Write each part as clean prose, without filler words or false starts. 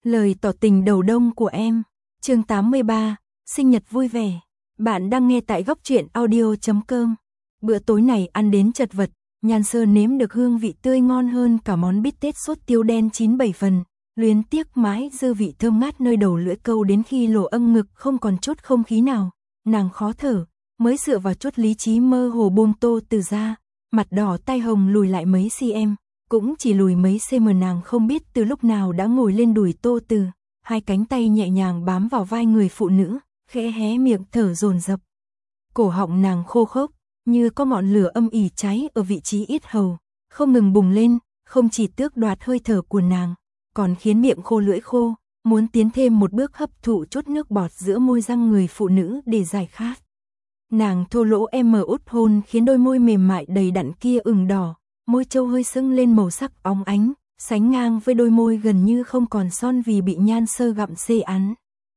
Lời tỏ tình đầu đông của em. Chương 83, sinh nhật vui vẻ. Bạn đang nghe tại góc truyện audio.com. Bữa tối này ăn đến chật vật, Nhan Sơ nếm được hương vị tươi ngon hơn cả món bít tết sốt tiêu đen 9-7 phần, luyến tiếc mãi dư vị thơm ngát nơi đầu lưỡi câu đến khi lỗ âng ngực không còn chút không khí nào. Nàng khó thở, mới dựa vào chút lý trí mơ hồ buông Tô Từ ra, mặt đỏ tai hồng lùi lại mấy cm. Cũng chỉ lùi mấy cm, nàng không biết từ lúc nào đã ngồi lên đùi Tô Từ, hai cánh tay nhẹ nhàng bám vào vai người phụ nữ, khẽ hé miệng thở dồn dập. Cổ họng nàng khô khốc, như có ngọn lửa âm ỉ cháy ở vị trí yết hầu, không ngừng bùng lên, không chỉ tước đoạt hơi thở của nàng, còn khiến miệng khô lưỡi khô, muốn tiến thêm một bước hấp thụ chút nước bọt giữa môi răng người phụ nữ để giải khát. Nàng thô lỗ út hôn khiến đôi môi mềm mại đầy đặn kia ửng đỏ, môi trâu hơi sưng lên màu sắc óng ánh, sánh ngang với đôi môi gần như không còn son vì bị Nhan Sơ gặm xê án.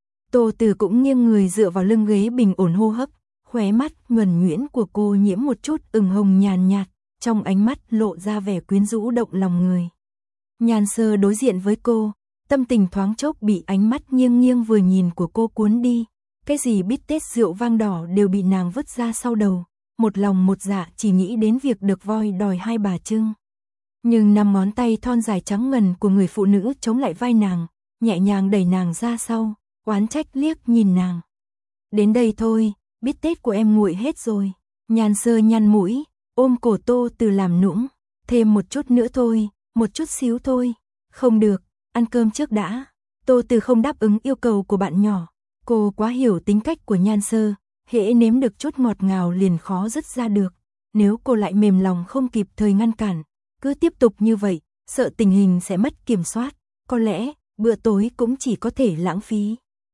Tô Từ cũng nghiêng người dựa vào lưng ghế bình ổn hô hấp, khóe mắt nhuần nhuyễn của cô nhiễm một chút ửng hồng nhàn nhạt, trong ánh mắt lộ ra vẻ quyến rũ động lòng người. Nhan Sơ đối diện với cô, tâm tình thoáng chốc bị ánh mắt nghiêng nghiêng vừa nhìn của cô cuốn đi, cái gì bít tết rượu vang đỏ đều bị nàng vứt ra sau đầu. Một lòng một dạ chỉ nghĩ đến việc được voi đòi hai bà trưng. Nhưng năm ngón tay thon dài trắng ngần của người phụ nữ chống lại vai nàng, nhẹ nhàng đẩy nàng ra sau, oán trách liếc nhìn nàng. Đến đây thôi, bít tết của em nguội hết rồi. Nhan Sơ nhăn mũi, ôm cổ Tô Từ làm nũng. Thêm một chút nữa thôi, một chút xíu thôi. Không được, ăn cơm trước đã. Tô Từ không đáp ứng yêu cầu của bạn nhỏ. Cô quá hiểu tính cách của Nhan Sơ. Hễ nếm được chút ngọt ngào liền khó dứt ra được, nếu cô lại mềm lòng không kịp thời ngăn cản, cứ tiếp tục như vậy, sợ tình hình sẽ mất kiểm soát, có lẽ bữa tối cũng chỉ có thể lãng phí.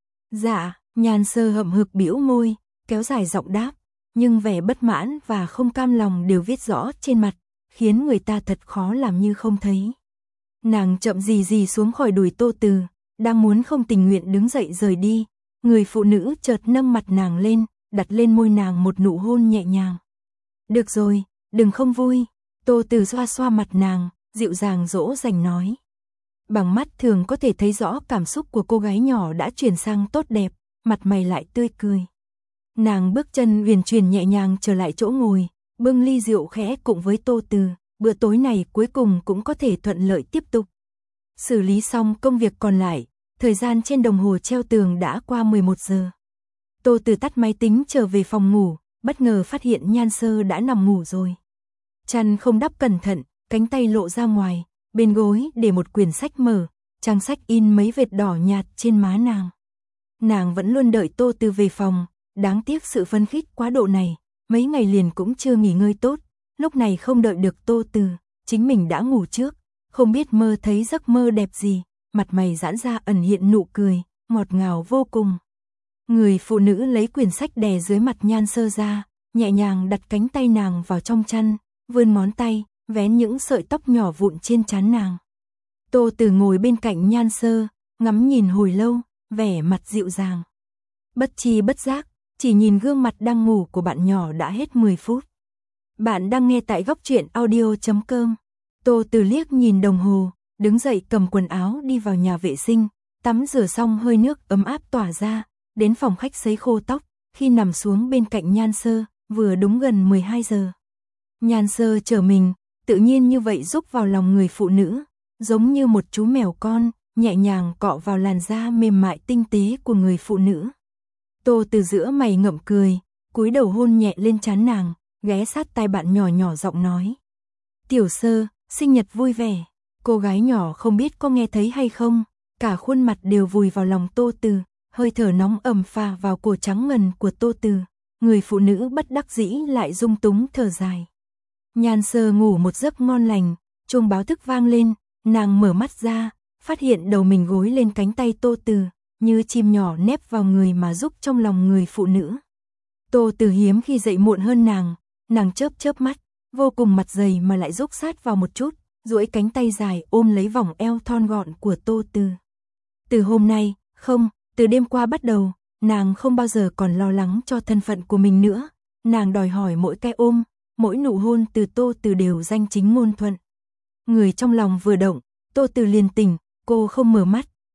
Dạ, Nhan Sơ hậm hực bĩu môi, kéo dài giọng đáp, nhưng vẻ bất mãn và không cam lòng đều viết rõ trên mặt, khiến người ta thật khó làm như không thấy. Nàng chậm gì xuống khỏi đùi Tô Từ, đang muốn không tình nguyện đứng dậy rời đi, người phụ nữ chợt nâng mặt nàng lên, đặt lên môi nàng một nụ hôn nhẹ nhàng. Được rồi, đừng không vui. Tô Từ xoa xoa mặt nàng, dịu dàng dỗ dành nói. Bằng mắt thường có thể thấy rõ cảm xúc của cô gái nhỏ đã chuyển sang tốt đẹp, mặt mày lại tươi cười. Nàng bước chân uyển chuyển nhẹ nhàng trở lại chỗ ngồi, bưng ly rượu khẽ cùng với Tô Từ, bữa tối này cuối cùng cũng có thể thuận lợi tiếp tục. Xử lý xong công việc còn lại, thời gian trên đồng hồ treo tường đã qua 11 giờ. Tô Từ tắt máy tính trở về phòng ngủ, bất ngờ phát hiện Nhan Sơ đã nằm ngủ rồi. Chăn không đắp cẩn thận, cánh tay lộ ra ngoài, bên gối để một quyển sách mở, trang sách in mấy vệt đỏ nhạt trên má nàng. Nàng vẫn luôn đợi Tô Từ về phòng, đáng tiếc sự phấn khích quá độ này, mấy ngày liền cũng chưa nghỉ ngơi tốt, lúc này không đợi được Tô Từ, chính mình đã ngủ trước, không biết mơ thấy giấc mơ đẹp gì, mặt mày giãn ra ẩn hiện nụ cười, ngọt ngào vô cùng. Người phụ nữ lấy quyển sách đè dưới mặt Nhan Sơ ra, nhẹ nhàng đặt cánh tay nàng vào trong chăn, vươn ngón tay, vén những sợi tóc nhỏ vụn trên trán nàng. Tô Từ ngồi bên cạnh Nhan Sơ, ngắm nhìn hồi lâu, vẻ mặt dịu dàng. Bất tri bất giác, chỉ nhìn gương mặt đang ngủ của bạn nhỏ đã hết 10 phút. Bạn đang nghe tại góc truyện audio.com. Tô Từ liếc nhìn đồng hồ, đứng dậy cầm quần áo đi vào nhà vệ sinh, tắm rửa xong hơi nước ấm áp tỏa ra. Đến phòng khách sấy khô tóc, khi nằm xuống bên cạnh Nhan Sơ, vừa đúng gần 12 giờ. Nhan Sơ trở mình, tự nhiên như vậy rúc vào lòng người phụ nữ, giống như một chú mèo con, nhẹ nhàng cọ vào làn da mềm mại tinh tế của người phụ nữ. Tô Từ giữa mày ngậm cười, cúi đầu hôn nhẹ lên trán nàng, ghé sát tai bạn nhỏ nhỏ giọng nói. Tiểu Sơ, sinh nhật vui vẻ. Cô gái nhỏ không biết có nghe thấy hay không, cả khuôn mặt đều vùi vào lòng Tô Từ. Hơi thở nóng ẩm phả vào cổ trắng ngần của Tô Từ, người phụ nữ bất đắc dĩ lại rung túng thở dài. Nhan Sơ ngủ một giấc ngon lành, chuông báo thức vang lên, nàng mở mắt ra, phát hiện đầu mình gối lên cánh tay Tô Từ, như chim nhỏ nép vào người mà rúc trong lòng người phụ nữ. Tô Từ hiếm khi dậy muộn hơn nàng chớp mắt, vô cùng mặt dày mà lại rúc sát vào một chút, duỗi cánh tay dài ôm lấy vòng eo thon gọn của Tô Từ. Từ hôm nay, không, từ đêm qua bắt đầu, nàng không bao giờ còn lo lắng cho thân phận của mình nữa, nàng đòi hỏi mỗi cái ôm, mỗi nụ hôn từ Tô Từ đều danh chính ngôn thuận. Người trong lòng vừa động, Tô Từ liền tỉnh, cô không mở mắt,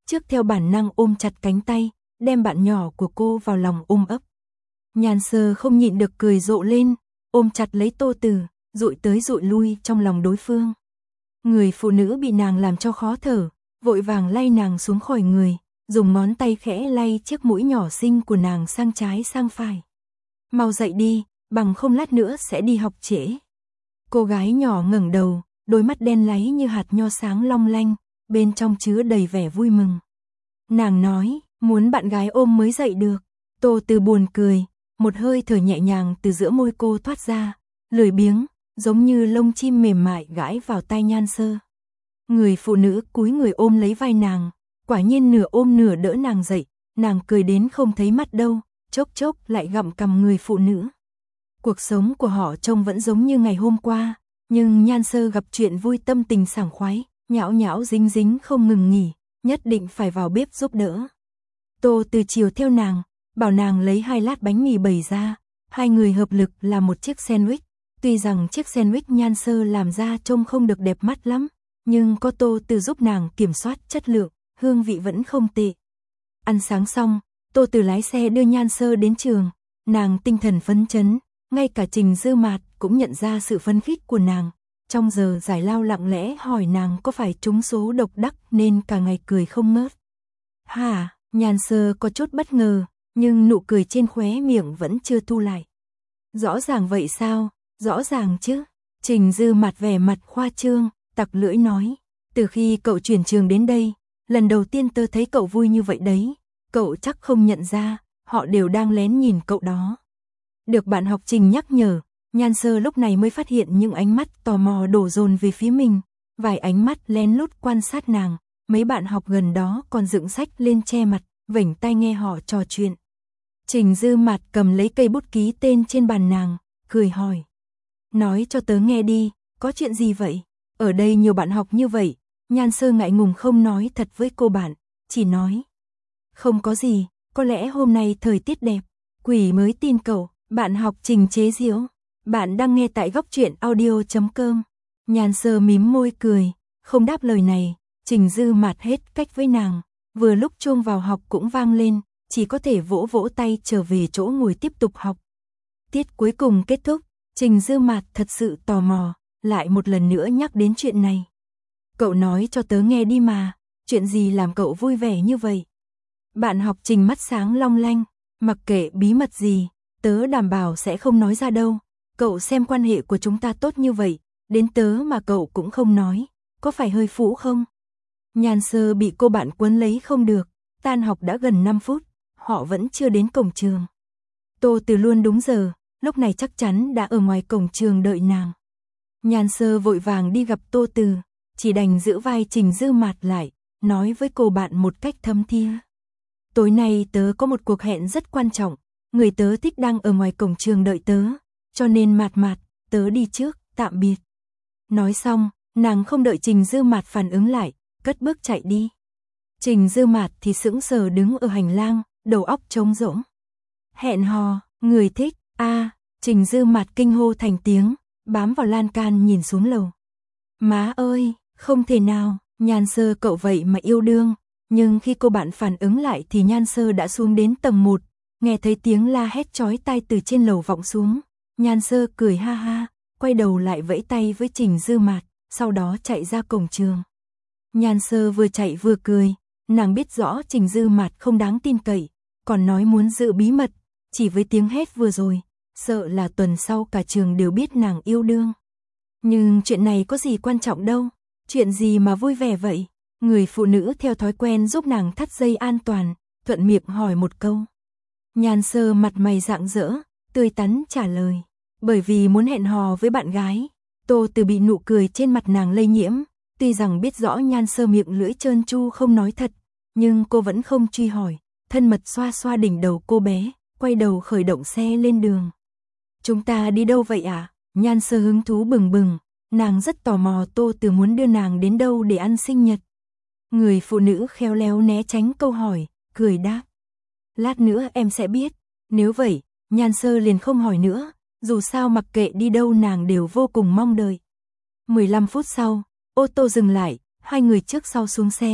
trước theo bản năng ôm chặt cánh tay, đem bạn nhỏ của cô vào lòng ôm ấp. Nhan Sơ không nhịn được cười rộ lên, ôm chặt lấy Tô Từ, dụi tới dụi lui trong lòng đối phương. Người phụ nữ bị nàng làm cho khó thở, vội vàng lay nàng xuống khỏi người, dùng ngón tay khẽ lay chiếc mũi nhỏ xinh của nàng sang trái sang phải. Mau dậy đi, bằng không lát nữa sẽ đi học trễ. Cô gái nhỏ ngẩng đầu, đôi mắt đen láy như hạt nho sáng long lanh, bên trong chứa đầy vẻ vui mừng. Nàng nói, muốn bạn gái ôm mới dậy được. Tô Từ buồn cười, một hơi thở nhẹ nhàng từ giữa môi cô thoát ra, lười biếng, giống như lông chim mềm mại gãi vào tai Nhan Sơ. Người phụ nữ cúi người ôm lấy vai nàng, quả nhiên nửa ôm nửa đỡ nàng dậy, nàng cười đến không thấy mắt đâu, chốc chốc lại gặm cằm người phụ nữ. Cuộc sống của họ trông vẫn giống như ngày hôm qua, nhưng Nhan Sơ gặp chuyện vui tâm tình sảng khoái, nhão nhão dính dính không ngừng nghỉ, nhất định phải vào bếp giúp đỡ. Tô Từ chiều theo nàng, bảo nàng lấy 2 lát bánh mì bày ra, hai người hợp lực làm một chiếc sandwich. Tuy rằng chiếc sandwich Nhan Sơ làm ra trông không được đẹp mắt lắm, nhưng có Tô Từ giúp nàng kiểm soát chất lượng, hương vị vẫn không tệ. Ăn sáng xong, Tô Từ lái xe đưa Nhan Sơ đến trường, nàng tinh thần phấn chấn, ngay cả Trình Dư Mạt cũng nhận ra sự phấn khích của nàng. Trong giờ giải lao lặng lẽ hỏi nàng có phải trúng số độc đắc nên cả ngày cười không ngớt. Hả, Nhan Sơ có chút bất ngờ, nhưng nụ cười trên khóe miệng vẫn chưa thu lại. Rõ ràng vậy sao? Rõ ràng chứ. Trình Dư Mạt vẻ mặt khoa trương, tặc lưỡi nói, từ khi cậu chuyển trường đến đây, lần đầu tiên tớ thấy cậu vui như vậy đấy, cậu chắc không nhận ra, họ đều đang lén nhìn cậu đó. Được bạn học Trình nhắc nhở, Nhan Sơ lúc này mới phát hiện những ánh mắt tò mò đổ dồn về phía mình, vài ánh mắt lén lút quan sát nàng, mấy bạn học gần đó còn dựng sách lên che mặt, vểnh tai nghe họ trò chuyện. Trình Dư Mạt cầm lấy cây bút ký tên trên bàn nàng, cười hỏi. Nói cho tớ nghe đi, có chuyện gì vậy? Ở đây nhiều bạn học như vậy, Nhan Sơ ngại ngùng không nói thật với cô bạn, chỉ nói. Không có gì, có lẽ hôm nay thời tiết đẹp, quỷ mới tin cậu, bạn học Trình chế giễu. Bạn đang nghe tại góc truyện audio.com. Nhan Sơ mím môi cười, không đáp lời này, Trình Dư Mạt hết cách với nàng, vừa lúc chuông vào học cũng vang lên, chỉ có thể vỗ vỗ tay trở về chỗ ngồi tiếp tục học. Tiết cuối cùng kết thúc, Trình Dư Mạt thật sự tò mò, lại một lần nữa nhắc đến chuyện này. Cậu nói cho tớ nghe đi mà, chuyện gì làm cậu vui vẻ như vậy? Bạn học Trình mắt sáng long lanh, mặc kệ bí mật gì, tớ đảm bảo sẽ không nói ra đâu. Cậu xem quan hệ của chúng ta tốt như vậy, đến tớ mà cậu cũng không nói, có phải hơi phũ không? Nhan Sơ bị cô bạn quấn lấy không được, tan học đã gần 5 phút, họ vẫn chưa đến cổng trường. Tô Từ luôn đúng giờ, lúc này chắc chắn đã ở ngoài cổng trường đợi nàng. Nhan Sơ vội vàng đi gặp Tô Từ, chỉ đành giữ vai Trình Dư Mạt lại, nói với cô bạn một cách thấm thía. Tối nay tớ có một cuộc hẹn rất quan trọng, người tớ thích đang ở ngoài cổng trường đợi tớ, cho nên Mạt, tớ đi trước, tạm biệt. Nói xong, nàng không đợi Trình Dư Mạt phản ứng lại, cất bước chạy đi. Trình Dư Mạt thì sững sờ đứng ở hành lang, đầu óc trống rỗng. Hẹn hò, người thích, Trình Dư Mạt kinh hô thành tiếng, bám vào lan can nhìn xuống lầu. Má ơi, không thể nào, Nhan Sơ cậu vậy mà yêu đương, nhưng khi cô bạn phản ứng lại thì Nhan Sơ đã xuống đến tầng 1, nghe thấy tiếng la hét chói tai từ trên lầu vọng xuống. Nhan Sơ cười ha ha, quay đầu lại vẫy tay với Trình Dư Mạt, sau đó chạy ra cổng trường. Nhan Sơ vừa chạy vừa cười, nàng biết rõ Trình Dư Mạt không đáng tin cậy, còn nói muốn giữ bí mật, chỉ với tiếng hét vừa rồi, sợ là tuần sau cả trường đều biết nàng yêu đương. Nhưng chuyện này có gì quan trọng đâu, chuyện gì mà vui vẻ vậy? Người phụ nữ theo thói quen giúp nàng thắt dây an toàn, thuận miệng hỏi một câu. Nhan Sơ mặt mày rạng rỡ, tươi tắn trả lời. Bởi vì muốn hẹn hò với bạn gái. Tô Từ bị nụ cười trên mặt nàng lây nhiễm, tuy rằng biết rõ Nhan Sơ miệng lưỡi trơn tru không nói thật, nhưng cô vẫn không truy hỏi, thân mật xoa xoa đỉnh đầu cô bé, quay đầu khởi động xe lên đường. Chúng ta đi đâu vậy ạ? Nhan Sơ hứng thú bừng bừng, nàng rất tò mò Tô Từ muốn đưa nàng đến đâu để ăn sinh nhật. Người phụ nữ khéo léo né tránh câu hỏi, cười đáp. Lát nữa em sẽ biết. Nếu vậy, Nhan Sơ liền không hỏi nữa, dù sao mặc kệ đi đâu nàng đều vô cùng mong đợi. 15 phút sau, ô tô dừng lại, hai người trước sau xuống xe,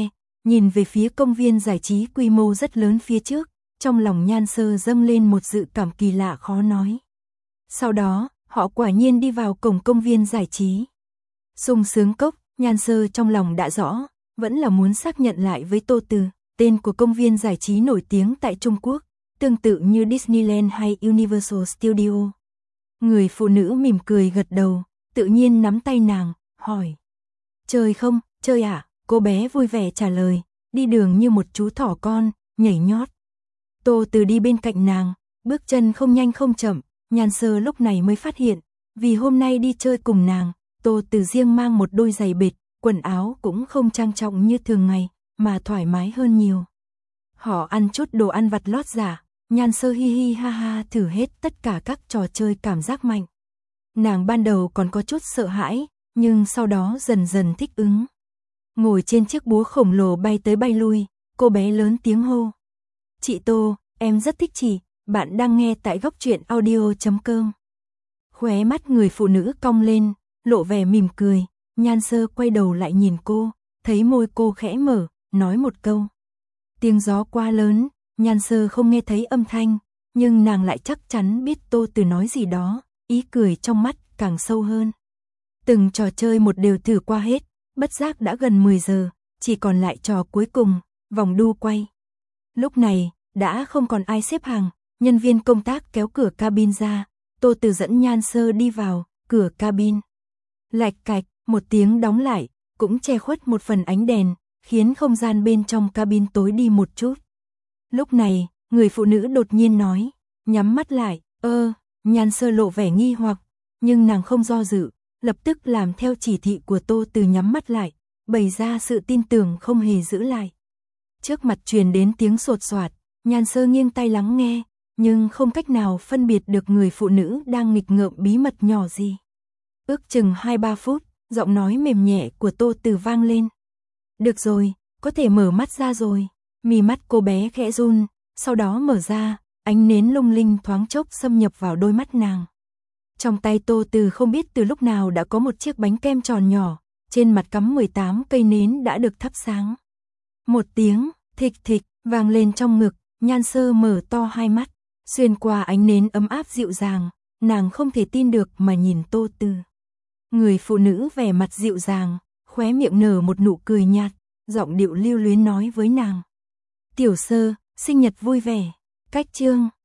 nhìn về phía công viên giải trí quy mô rất lớn phía trước, trong lòng Nhan Sơ dâng lên một dự cảm kỳ lạ khó nói. Sau đó, họ quả nhiên đi vào cổng công viên giải trí. Sung sướng cốc, Nhan Sơ trong lòng đã rõ, vẫn là muốn xác nhận lại với Tô Từ, tên của công viên giải trí nổi tiếng tại Trung Quốc, tương tự như Disneyland hay Universal Studio. Người phụ nữ mỉm cười gật đầu, tự nhiên nắm tay nàng, hỏi. Chơi không, chơi à? Cô bé vui vẻ trả lời, đi đường như một chú thỏ con, nhảy nhót. Tô Từ đi bên cạnh nàng, bước chân không nhanh không chậm, Nhan Sơ lúc này mới phát hiện, vì hôm nay đi chơi cùng nàng, Tô Từ riêng mang một đôi giày bệt, quần áo cũng không trang trọng như thường ngày, mà thoải mái hơn nhiều. Họ ăn chút đồ ăn vặt lót giả, Nhan Sơ hi hi ha ha thử hết tất cả các trò chơi cảm giác mạnh. Nàng ban đầu còn có chút sợ hãi, nhưng sau đó dần dần thích ứng. Ngồi trên chiếc búa khổng lồ bay tới bay lui, cô bé lớn tiếng hô. Chị Tô, em rất thích chị, bạn đang nghe tại Góc Truyện Audio.com. Khóe mắt người phụ nữ cong lên, lộ vẻ mỉm cười, Nhan Sơ quay đầu lại nhìn cô, thấy môi cô khẽ mở, nói một câu. Tiếng gió quá lớn, Nhan Sơ không nghe thấy âm thanh, nhưng nàng lại chắc chắn biết Tô Từ nói gì đó, ý cười trong mắt càng sâu hơn. Từng trò chơi một đều thử qua hết, bất giác đã gần 10 giờ, chỉ còn lại trò cuối cùng, vòng đu quay. Lúc này, đã không còn ai xếp hàng, nhân viên công tác kéo cửa cabin ra, Tô Từ dẫn Nhan Sơ đi vào, cửa cabin. Lạch cạch, một tiếng đóng lại, cũng che khuất một phần ánh đèn, khiến không gian bên trong cabin tối đi một chút. Lúc này, người phụ nữ đột nhiên nói, nhắm mắt lại, Nhan Sơ lộ vẻ nghi hoặc, nhưng nàng không do dự, lập tức làm theo chỉ thị của Tô Từ nhắm mắt lại, bày ra sự tin tưởng không hề giữ lại. Trước mặt truyền đến tiếng sột soạt, Nhan Sơ nghiêng tai lắng nghe, nhưng không cách nào phân biệt được người phụ nữ đang nghịch ngợm bí mật nhỏ gì. Ước chừng 2-3 phút, giọng nói mềm nhẹ của Tô Từ vang lên. Được rồi, có thể mở mắt ra rồi. Mí mắt cô bé khẽ run, sau đó mở ra, ánh nến lung linh thoáng chốc xâm nhập vào đôi mắt nàng. Trong tay Tô Từ không biết từ lúc nào đã có một chiếc bánh kem tròn nhỏ, trên mặt cắm 18 cây nến đã được thắp sáng. Một tiếng, thịch thịch, vang lên trong ngực, Nhan Sơ mở to hai mắt, xuyên qua ánh nến ấm áp dịu dàng, nàng không thể tin được mà nhìn Tô Từ. Người phụ nữ vẻ mặt dịu dàng, khóe miệng nở một nụ cười nhạt, giọng điệu lưu luyến nói với nàng. Tiểu Sơ, sinh nhật vui vẻ. Cách chương